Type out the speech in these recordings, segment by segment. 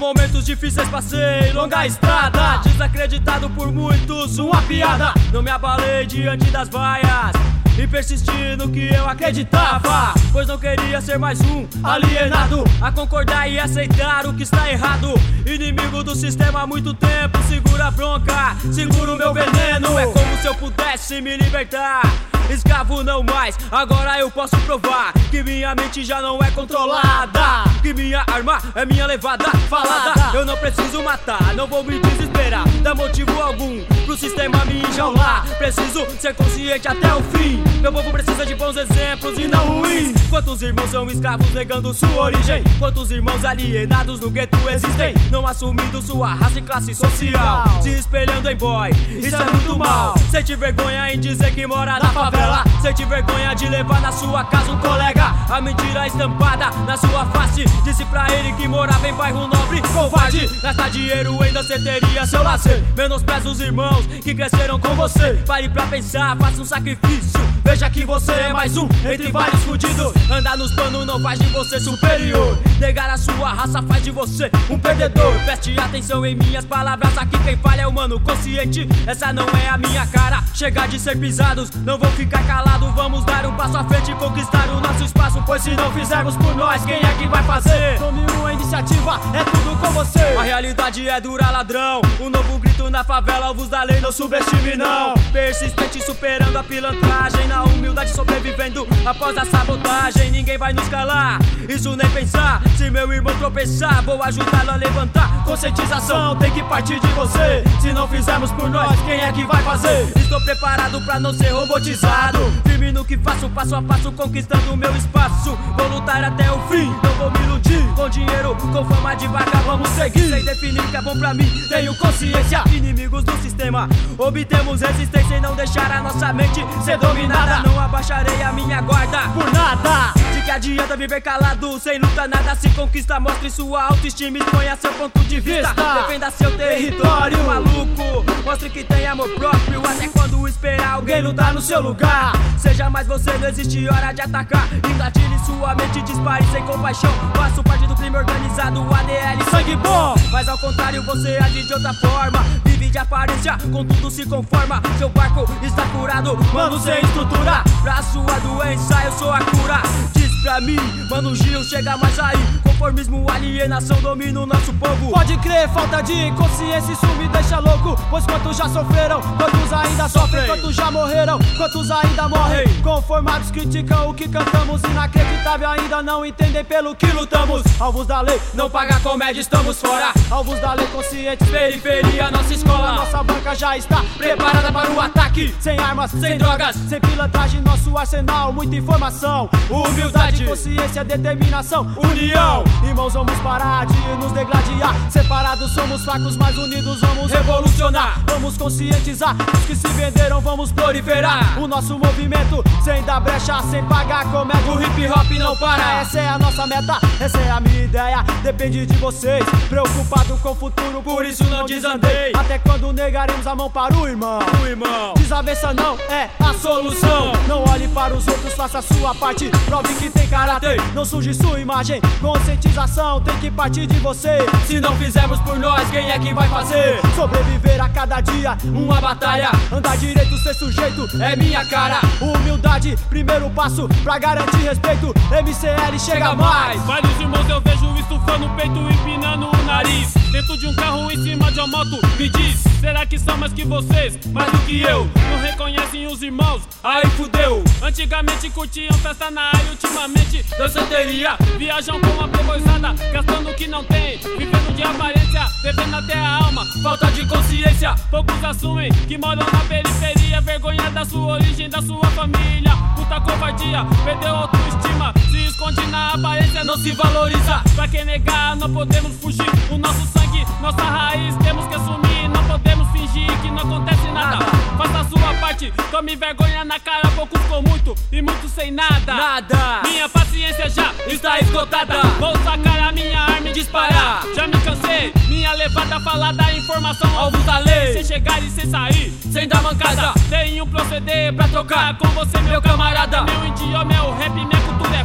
momentos difíceis passei, longa estrada, desacreditado por muitos, uma piada. Não me abalei diante das vaias e persisti no que eu acreditava, pois não queria ser mais um alienado a concordar e aceitar o que está errado. Inimigo do sistema há muito tempo, segura a bronca, segura o meu veneno. É como se eu pudesse me libertar, escravo não mais, agora eu posso provar que minha mente já não é controlada, que minha arma é minha levada falada. Eu não preciso matar, não vou me desesperar, dá motivo algum pro sistema me enjaular. Preciso ser consciente até o fim, meu povo precisa de bons exemplos e não ruins. Quantos irmãos são escravos negando sua origem? Quantos irmãos alienados no gueto existem, não assumindo sua raça e classe social, se espelhando em boy, isso é muito mal. Sente vergonha em dizer que mora na favela, sente vergonha de levar na sua casa um colega, a mentira estampada na sua face. Disse pra ele que morava em bairro nobre, covarde. Gastar dinheiro ainda cê teria seu lazer, menospreza os irmãos que cresceram com você. Pare pra pensar, faça um sacrifício, veja que você é mais um entre vários fudidos. Andar nos panos não faz de você superior, negar a sua raça faz de você um perdedor. Preste atenção em minhas palavras, aqui quem fala é humano consciente, essa não é a minha cara. Chega de ser pisados, não vou ficar calado, vamos dar um passo à frente e conquistar o nosso espaço, pois se não fizermos por nós, quem é que vai fazer? Tome uma iniciativa, é tudo com você. A realidade é dura, ladrão, um novo grito na favela, alvos da lei, não subestime não. Persistente superando a pilantragem, na humildade sobrevivendo após a sabotagem. Ninguém vai nos calar, isso nem pensar, se meu irmão tropeçar, vou ajudá-lo a levantar. Conscientização tem que partir de você, se não fizermos por nós, quem é que vai fazer? Estou preparado pra não ser robotizado, firme no que faço, passo a passo conquistando o meu espaço. Vou lutar até o fim, não vou me iludir com dinheiro, com fama de vaga, vamos seguir. Sem definir o que é bom pra mim, tenho consciência. Inimigos do sistema, obtemos resistência em não deixar a nossa mente ser dominada. Não abaixarei a minha guarda por nada. De que adianta viver calado, sem luta nada se conquista. Mostre sua autoestima, exponha seu ponto de vista, defenda seu território, maluco. Mostre que tem amor próprio, até quando esperar alguém lutar no seu lugar. Seja mais você, não existe hora de atacar. Engatilhe sua mente, dispare sem compaixão. Faço parte do crime organizado, ADL, sangue bom. Mas ao contrário, você age de outra forma, vive de aparência, contudo se conforma. Seu barco está curado, mano, sem estrutura. Pra sua doença eu sou a cura. Diz pra mim, mano Gil, chega mais aí. Conformismo, alienação domina o nosso povo. Pode crer, falta de consciência, isso me deixa louco. Pois quantos já sofreram, quantos ainda sofrem, quantos já morreram, quantos ainda morrem. Conformados criticam o que cantamos, inacreditável ainda não entendem pelo que lutamos. Alvos da lei, não paga comédia, estamos fora. Alvos da lei conscientes, periferia, nossa escola. Nossa banca já está preparada para o ataque. Sem armas, sem drogas, sem pilantragem, nosso arsenal, muita informação. Humildade, consciência, determinação, união. Irmãos, vamos parar de nos degladiar. Separados somos fracos, mas unidos vamos revolucionar. Vamos conscientizar os que se venderam, vamos proliferar o nosso movimento, sem dar brecha, sem pagar comédia. O hip hop não para, essa é a nossa meta, essa é a minha ideia, depende de vocês. Preocupado com o futuro, por isso não desandei. Até quando negaremos a mão para o irmão? Desavença não é a solução. Não olhe para os outros, faça a sua parte. Prove que tem caráter, não suje sua imagem. Conscientização tem que partir de você. Se não fizermos por nós, quem é que vai fazer? Sobreviver a cada dia, uma batalha. Andar direito, ser sujeito, é minha cara. Humildade, primeiro passo pra garantir respeito. MCL chega mais. Vários irmãos eu vejo estufando o peito, empinando o nariz dentro de um carro, em cima de uma moto. Me diz, será que são mais que vocês? Mais do que eu? Não reconhecem os irmãos? Aí fudeu. Antigamente curtiam festa na área, ultimamente danceteria. Viajam com a playboyzada, gastando o que não tem, vivendo de aparência, devendo até a alma. Falta de consciência, poucos assumem que moram na periferia. Vergonha da sua origem, da sua família. Puta covardia, perdeu autoestima, se esconde na aparência, não se valoriza. Pra quem negar, não podemos fugir. O nosso sangue, nossa raiz, temos que assumir. Não podemos fingir que não acontece nada. Faça a sua parte, tome vergonha na cara. Poucos com muito e muitos sem nada. Minha paciência já está esgotada. Vou sacar a minha arma e disparar. Já me cansei, minha levada falada, informação, alvos da lei. Sem chegar e sem sair, sem dar mancada. Tenho um proceder pra trocar com você, meu camarada. Meu idioma é o rap, minha cultura é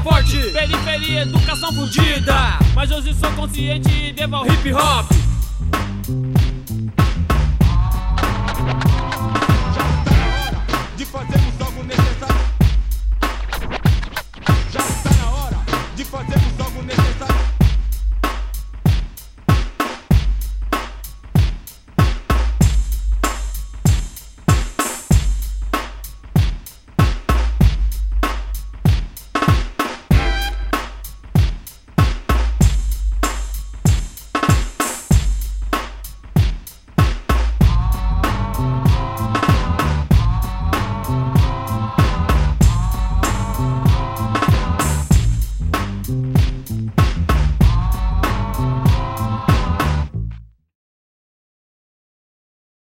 forte, periferia, educação fundida. Mas hoje sou consciente e devo ao hip hop.